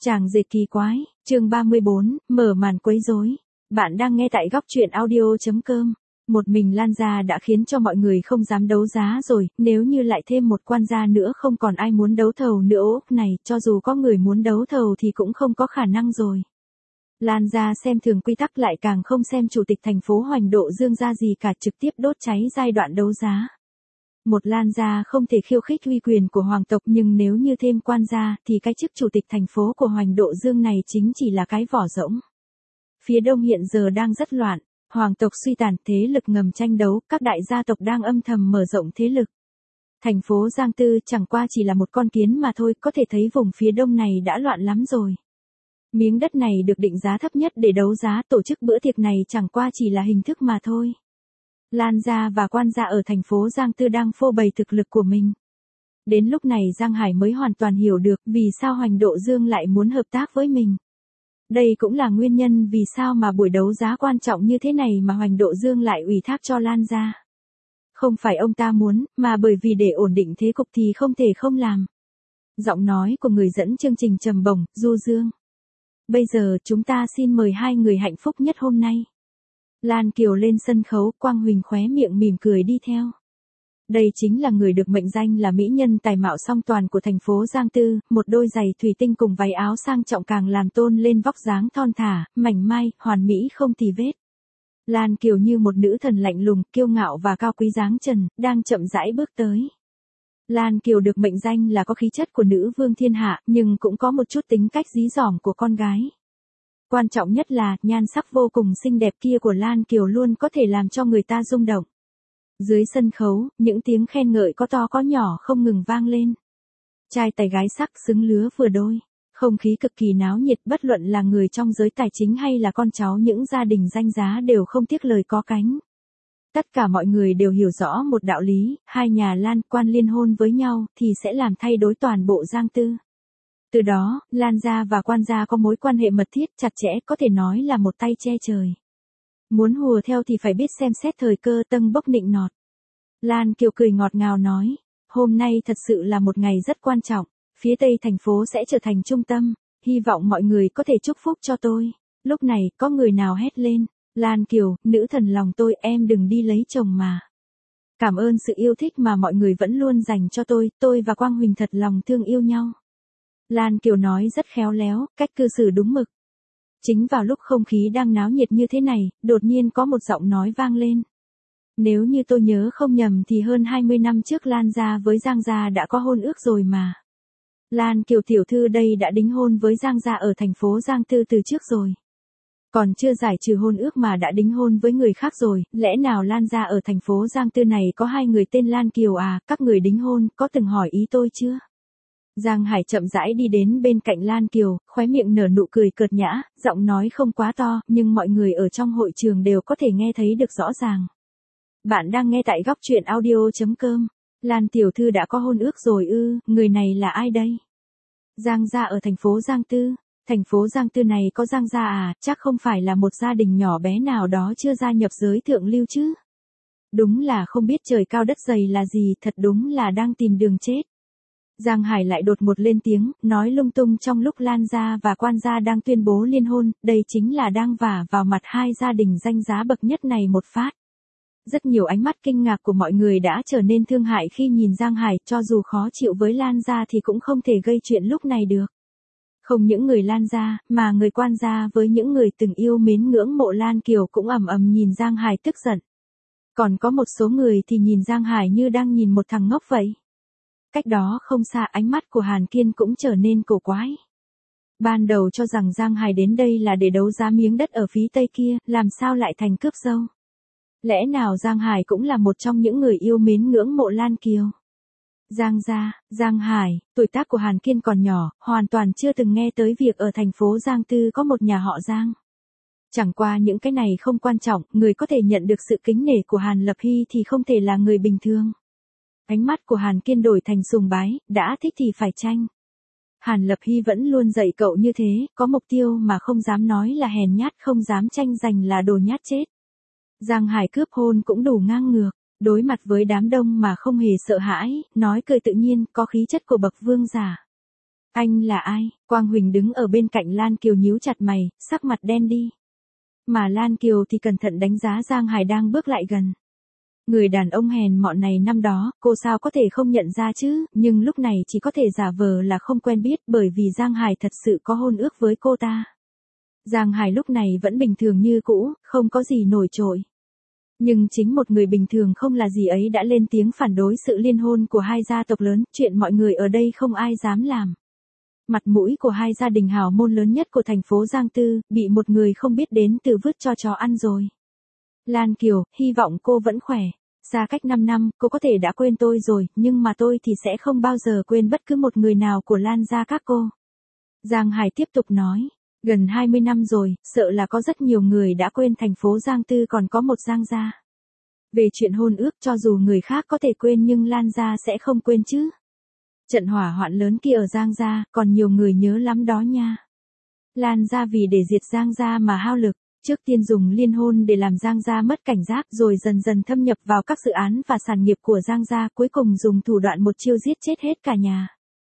Chàng dệt kỳ quái, chương 34, mở màn quấy rối. Bạn đang nghe tại góc truyện audio.com. Một mình Lan gia đã khiến cho mọi người không dám đấu giá rồi, nếu như lại thêm một quan gia nữa không còn ai muốn đấu thầu nữa ốc này, cho dù có người muốn đấu thầu thì cũng không có khả năng rồi. Lan gia xem thường quy tắc lại càng không xem chủ tịch thành phố Hoành Độ Dương ra gì cả, trực tiếp đốt cháy giai đoạn đấu giá. Một Lan gia không thể khiêu khích uy quyền của hoàng tộc, nhưng nếu như thêm quan gia thì cái chức chủ tịch thành phố của Hoành Độ Dương này chính chỉ là cái vỏ rỗng. Phía đông hiện giờ đang rất loạn, hoàng tộc suy tàn, thế lực ngầm tranh đấu, các đại gia tộc đang âm thầm mở rộng thế lực. Thành phố Giang Tư chẳng qua chỉ là một con kiến mà thôi, có thể thấy vùng phía đông này đã loạn lắm rồi. Miếng đất này được định giá thấp nhất để đấu giá, tổ chức bữa tiệc này chẳng qua chỉ là hình thức mà thôi. Lan gia và quan gia ở thành phố Giang Tư đang phô bày thực lực của mình. Đến lúc này Giang Hải mới hoàn toàn hiểu được vì sao Hoành Độ Dương lại muốn hợp tác với mình. Đây cũng là nguyên nhân vì sao mà buổi đấu giá quan trọng như thế này mà Hoành Độ Dương lại ủy thác cho Lan gia. Không phải ông ta muốn, mà bởi vì để ổn định thế cục thì không thể không làm. Giọng nói của người dẫn chương trình trầm bổng, du dương. Bây giờ chúng ta xin mời hai người hạnh phúc nhất hôm nay. Lan Kiều lên sân khấu, Quang Huỳnh khóe miệng mỉm cười đi theo. Đây chính là người được mệnh danh là mỹ nhân tài mạo song toàn của thành phố Giang Tư, một đôi giày thủy tinh cùng váy áo sang trọng càng làm tôn lên vóc dáng thon thả, mảnh mai, hoàn mỹ không tì vết. Lan Kiều như một nữ thần lạnh lùng, kiêu ngạo và cao quý dáng trần, đang chậm rãi bước tới. Lan Kiều được mệnh danh là có khí chất của nữ vương thiên hạ, nhưng cũng có một chút tính cách dí dỏm của con gái. Quan trọng nhất là, nhan sắc vô cùng xinh đẹp kia của Lan Kiều luôn có thể làm cho người ta rung động. Dưới sân khấu, những tiếng khen ngợi có to có nhỏ không ngừng vang lên. Trai tài gái sắc xứng lứa vừa đôi. Không khí cực kỳ náo nhiệt, bất luận là người trong giới tài chính hay là con cháu những gia đình danh giá đều không tiếc lời có cánh. Tất cả mọi người đều hiểu rõ một đạo lý, hai nhà Lan quan liên hôn với nhau thì sẽ làm thay đổi toàn bộ Giang Tư. Từ đó, Lan gia và quan gia có mối quan hệ mật thiết, chặt chẽ, có thể nói là một tay che trời. Muốn hùa theo thì phải biết xem xét thời cơ, tâng bốc nịnh nọt. Lan Kiều cười ngọt ngào nói, hôm nay thật sự là một ngày rất quan trọng, phía tây thành phố sẽ trở thành trung tâm, hy vọng mọi người có thể chúc phúc cho tôi. Lúc này, có người nào hét lên, Lan Kiều, nữ thần lòng tôi, em đừng đi lấy chồng mà. Cảm ơn sự yêu thích mà mọi người vẫn luôn dành cho tôi và Quang Huỳnh thật lòng thương yêu nhau. Lan Kiều nói rất khéo léo, cách cư xử đúng mực. Chính vào lúc không khí đang náo nhiệt như thế này, đột nhiên có một giọng nói vang lên. Nếu như tôi nhớ không nhầm thì hơn 20 năm trước Lan gia với Giang gia đã có hôn ước rồi mà. Lan Kiều tiểu thư đây đã đính hôn với Giang gia ở thành phố Giang Tư từ trước rồi. Còn chưa giải trừ hôn ước mà đã đính hôn với người khác rồi, lẽ nào Lan gia ở thành phố Giang Tư này có hai người tên Lan Kiều à, các người đính hôn, có từng hỏi ý tôi chưa? Giang Hải chậm rãi đi đến bên cạnh Lan Kiều, khóe miệng nở nụ cười cợt nhã, giọng nói không quá to, nhưng mọi người ở trong hội trường đều có thể nghe thấy được rõ ràng. Bạn đang nghe tại góc truyện audio.com. Lan tiểu thư đã có hôn ước rồi ư, người này là ai đây? Giang gia ở thành phố Giang Tư. Thành phố Giang Tư này có Giang gia à, chắc không phải là một gia đình nhỏ bé nào đó chưa gia nhập giới thượng lưu chứ? Đúng là không biết trời cao đất dày là gì, thật đúng là đang tìm đường chết. Giang Hải lại đột ngột lên tiếng, nói lung tung trong lúc Lan gia và quan gia đang tuyên bố liên hôn, đây chính là đang vả vào mặt hai gia đình danh giá bậc nhất này một phát. Rất nhiều ánh mắt kinh ngạc của mọi người đã trở nên thương hại khi nhìn Giang Hải, cho dù khó chịu với Lan gia thì cũng không thể gây chuyện lúc này được. Không những người Lan gia, mà người quan gia với những người từng yêu mến ngưỡng mộ Lan Kiều cũng ầm ầm nhìn Giang Hải tức giận. Còn có một số người thì nhìn Giang Hải như đang nhìn một thằng ngốc vậy. Cách đó không xa, ánh mắt của Hàn Kiên cũng trở nên cổ quái. Ban đầu cho rằng Giang Hải đến đây là để đấu giá miếng đất ở phía tây kia, làm sao lại thành cướp dâu? Lẽ nào Giang Hải cũng là một trong những người yêu mến ngưỡng mộ Lan Kiều? Giang gia, Giang Hải, tuổi tác của Hàn Kiên còn nhỏ, hoàn toàn chưa từng nghe tới việc ở thành phố Giang Tư có một nhà họ Giang. Chẳng qua những cái này không quan trọng, người có thể nhận được sự kính nể của Hàn Lập Hy thì không thể là người bình thường. Ánh mắt của Hàn Kiên đổi thành sùng bái, đã thích thì phải tranh. Hàn Lập Hy vẫn luôn dạy cậu như thế, có mục tiêu mà không dám nói là hèn nhát, không dám tranh giành là đồ nhát chết. Giang Hải cướp hôn cũng đủ ngang ngược, đối mặt với đám đông mà không hề sợ hãi, nói cười tự nhiên, có khí chất của bậc vương giả. Anh là ai? Quang Huỳnh đứng ở bên cạnh Lan Kiều nhíu chặt mày, sắc mặt đen đi. Mà Lan Kiều thì cẩn thận đánh giá Giang Hải đang bước lại gần. Người đàn ông hèn mọn này năm đó, cô sao có thể không nhận ra chứ, nhưng lúc này chỉ có thể giả vờ là không quen biết bởi vì Giang Hải thật sự có hôn ước với cô ta. Giang Hải lúc này vẫn bình thường như cũ, không có gì nổi trội. Nhưng chính một người bình thường không là gì ấy đã lên tiếng phản đối sự liên hôn của hai gia tộc lớn, chuyện mọi người ở đây không ai dám làm. Mặt mũi của hai gia đình hào môn lớn nhất của thành phố Giang Tư, bị một người không biết đến từ vứt cho chó ăn rồi. Lan Kiều, hy vọng cô vẫn khỏe. Xa cách 5 năm, cô có thể đã quên tôi rồi, nhưng mà tôi thì sẽ không bao giờ quên bất cứ một người nào của Lan gia các cô. Giang Hải tiếp tục nói, gần 20 năm rồi, sợ là có rất nhiều người đã quên thành phố Giang Tư còn có một Giang gia. Về chuyện hôn ước cho dù người khác có thể quên nhưng Lan gia sẽ không quên chứ. Trận hỏa hoạn lớn kia ở Giang gia, còn nhiều người nhớ lắm đó nha. Lan gia vì để diệt Giang gia mà hao lực, trước tiên dùng liên hôn để làm Giang gia mất cảnh giác rồi dần dần thâm nhập vào các dự án và sản nghiệp của Giang gia, cuối cùng dùng thủ đoạn một chiêu giết chết hết cả nhà.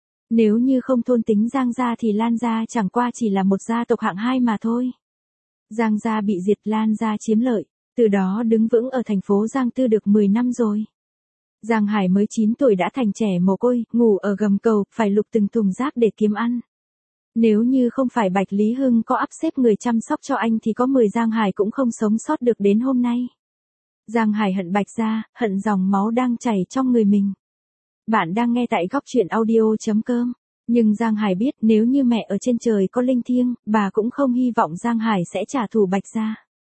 Nếu như không thôn tính Giang gia thì Lan gia chẳng qua chỉ là một gia tộc hạng 2 mà thôi. Giang gia bị diệt, Lan gia chiếm lợi, từ đó đứng vững ở thành phố Giang Tư được 10 năm rồi. Giang Hải mới 9 tuổi đã thành trẻ mồ côi, ngủ ở gầm cầu, phải lục từng thùng rác để kiếm ăn. Nếu như không phải Bạch Lý Hưng có ắp xếp người chăm sóc cho anh thì có 10 Giang Hải cũng không sống sót được đến hôm nay. Giang Hải hận Bạch gia, hận dòng máu đang chảy trong người mình. Bạn đang nghe tại góc truyện audio.com. Nhưng Giang Hải biết nếu như mẹ ở trên trời có linh thiêng, bà cũng không hy vọng Giang Hải sẽ trả thù Bạch gia.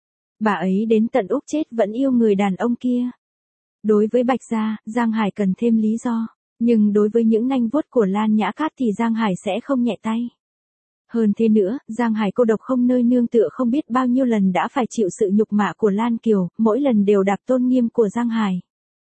Bà ấy đến tận úp chết vẫn yêu người đàn ông kia. Đối với Bạch gia, Giang Hải cần thêm lý do. Nhưng đối với những nanh vuốt của Lan Nhã Cát thì Giang Hải sẽ không nhẹ tay. Hơn thế nữa, Giang Hải cô độc không nơi nương tựa không biết bao nhiêu lần đã phải chịu sự nhục mạ của Lan Kiều, mỗi lần đều đạp tôn nghiêm của Giang Hải.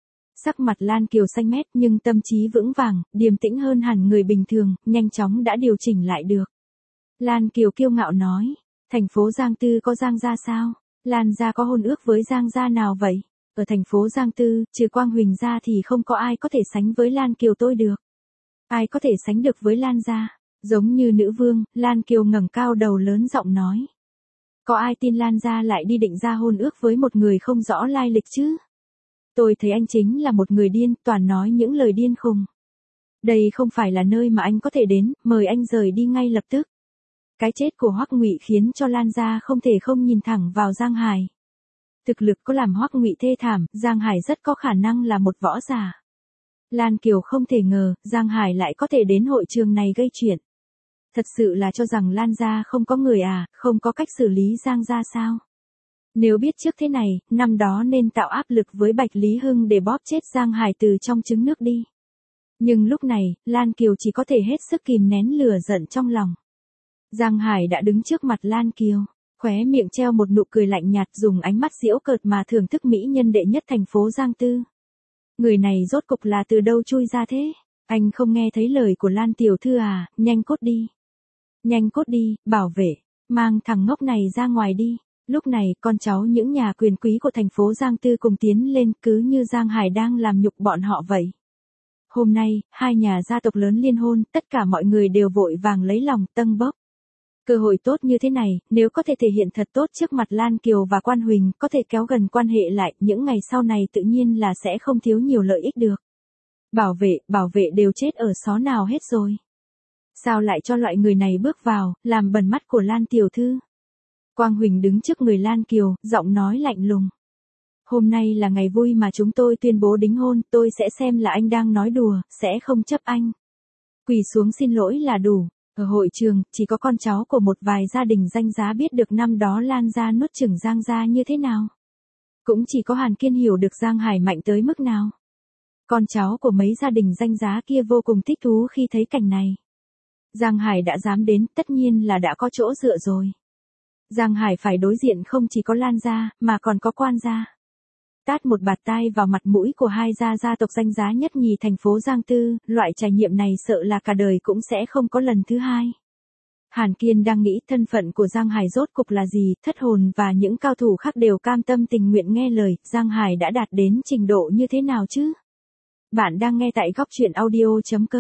Sắc mặt Lan Kiều xanh mét nhưng tâm trí vững vàng, điềm tĩnh hơn hẳn người bình thường, nhanh chóng đã điều chỉnh lại được. Lan Kiều kiêu ngạo nói, thành phố Giang Tư có Giang gia sao? Lan gia có hôn ước với Giang gia nào vậy? Ở thành phố Giang Tư, trừ Quang Huỳnh gia thì không có ai có thể sánh với Lan Kiều tôi được. Ai có thể sánh được với Lan gia? Giống như nữ vương, Lan Kiều ngẩng cao đầu lớn giọng nói. Có ai tin Lan gia lại đi định ra hôn ước với một người không rõ lai lịch chứ? Tôi thấy anh chính là một người điên, toàn nói những lời điên khùng. Đây không phải là nơi mà anh có thể đến, mời anh rời đi ngay lập tức. Cái chết của Hoắc Ngụy khiến cho Lan gia không thể không nhìn thẳng vào Giang Hải. Thực lực có làm Hoắc Ngụy thê thảm, Giang Hải rất có khả năng là một võ giả. Lan Kiều không thể ngờ, Giang Hải lại có thể đến hội trường này gây chuyện. Thật sự là cho rằng Lan gia không có người à, không có cách xử lý Giang gia sao? Nếu biết trước thế này, năm đó nên tạo áp lực với Bạch Lý Hưng để bóp chết Giang Hải từ trong trứng nước đi. Nhưng lúc này, Lan Kiều chỉ có thể hết sức kìm nén lửa giận trong lòng. Giang Hải đã đứng trước mặt Lan Kiều, khóe miệng treo một nụ cười lạnh nhạt, dùng ánh mắt giễu cợt mà thưởng thức mỹ nhân đệ nhất thành phố Giang Tư. Người này rốt cục là từ đâu chui ra thế? Anh không nghe thấy lời của Lan tiểu thư à, nhanh cốt đi. Nhanh cốt đi, bảo vệ, mang thằng ngốc này ra ngoài đi. Lúc này, con cháu những nhà quyền quý của thành phố Giang Tư cùng tiến lên cứ như Giang Hải đang làm nhục bọn họ vậy. Hôm nay, hai nhà gia tộc lớn liên hôn, tất cả mọi người đều vội vàng lấy lòng tâng bốc. Cơ hội tốt như thế này, nếu có thể thể hiện thật tốt trước mặt Lan Kiều và Quan Huỳnh, có thể kéo gần quan hệ lại, những ngày sau này tự nhiên là sẽ không thiếu nhiều lợi ích được. Bảo vệ đều chết ở xó nào hết rồi. Sao lại cho loại người này bước vào, làm bẩn mắt của Lan tiểu thư? Quang Huỳnh đứng trước người Lan Kiều, giọng nói lạnh lùng. Hôm nay là ngày vui mà chúng tôi tuyên bố đính hôn, tôi sẽ xem là anh đang nói đùa, sẽ không chấp anh. Quỳ xuống xin lỗi là đủ. Ở hội trường, chỉ có con cháu của một vài gia đình danh giá biết được năm đó Lan gia nuốt chửng Giang gia như thế nào. Cũng chỉ có Hàn Kiên hiểu được Giang Hải mạnh tới mức nào. Con cháu của mấy gia đình danh giá kia vô cùng thích thú khi thấy cảnh này. Giang Hải đã dám đến, tất nhiên là đã có chỗ dựa rồi. Giang Hải phải đối diện không chỉ có Lan gia, mà còn có Quan gia. Tát một bạt tai vào mặt mũi của hai gia tộc danh giá nhất nhì thành phố Giang Tư, loại trải nghiệm này sợ là cả đời cũng sẽ không có lần thứ hai. Hàn Kiên đang nghĩ thân phận của Giang Hải rốt cục là gì, Thất Hồn và những cao thủ khác đều cam tâm tình nguyện nghe lời, Giang Hải đã đạt đến trình độ như thế nào chứ? Bạn đang nghe tại góc truyện audio.com.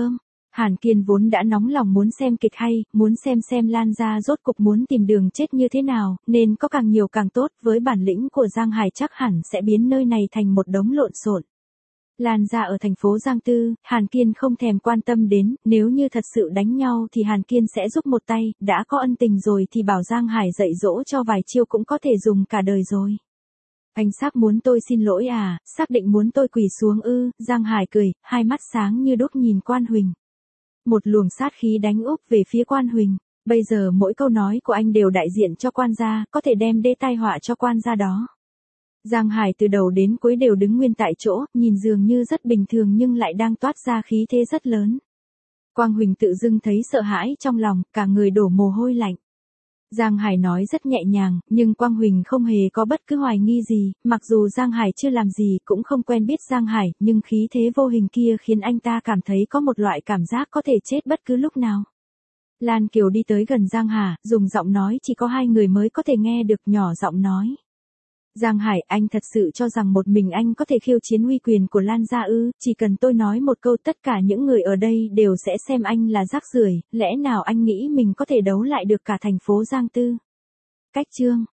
Hàn Kiên vốn đã nóng lòng muốn xem kịch hay, muốn xem Lan gia rốt cục muốn tìm đường chết như thế nào, nên có càng nhiều càng tốt, với bản lĩnh của Giang Hải chắc hẳn sẽ biến nơi này thành một đống lộn xộn. Lan gia ở thành phố Giang Tư, Hàn Kiên không thèm quan tâm đến, nếu như thật sự đánh nhau thì Hàn Kiên sẽ giúp một tay, đã có ân tình rồi thì bảo Giang Hải dạy dỗ cho vài chiêu cũng có thể dùng cả đời rồi. Anh xác muốn tôi xin lỗi à, xác định muốn tôi quỳ xuống ư, Giang Hải cười, hai mắt sáng như đốt nhìn Quan Huỳnh. Một luồng sát khí đánh úp về phía Quan Huỳnh, bây giờ mỗi câu nói của anh đều đại diện cho Quan gia, có thể đem đê tai họa cho Quan gia đó. Giang Hải từ đầu đến cuối đều đứng nguyên tại chỗ, nhìn dường như rất bình thường nhưng lại đang toát ra khí thế rất lớn. Quang Huỳnh tự dưng thấy sợ hãi trong lòng, cả người đổ mồ hôi lạnh. Giang Hải nói rất nhẹ nhàng, nhưng Quang Huỳnh không hề có bất cứ hoài nghi gì, mặc dù Giang Hải chưa làm gì cũng không quen biết Giang Hải, nhưng khí thế vô hình kia khiến anh ta cảm thấy có một loại cảm giác có thể chết bất cứ lúc nào. Lan Kiều đi tới gần Giang Hà, dùng giọng nói chỉ có hai người mới có thể nghe được, nhỏ giọng nói. Giang Hải, anh thật sự cho rằng một mình anh có thể khiêu chiến uy quyền của Lan gia ư? Chỉ cần tôi nói một câu tất cả những người ở đây đều sẽ xem anh là rác rưởi, lẽ nào anh nghĩ mình có thể đấu lại được cả thành phố Giang Tư? Cách chương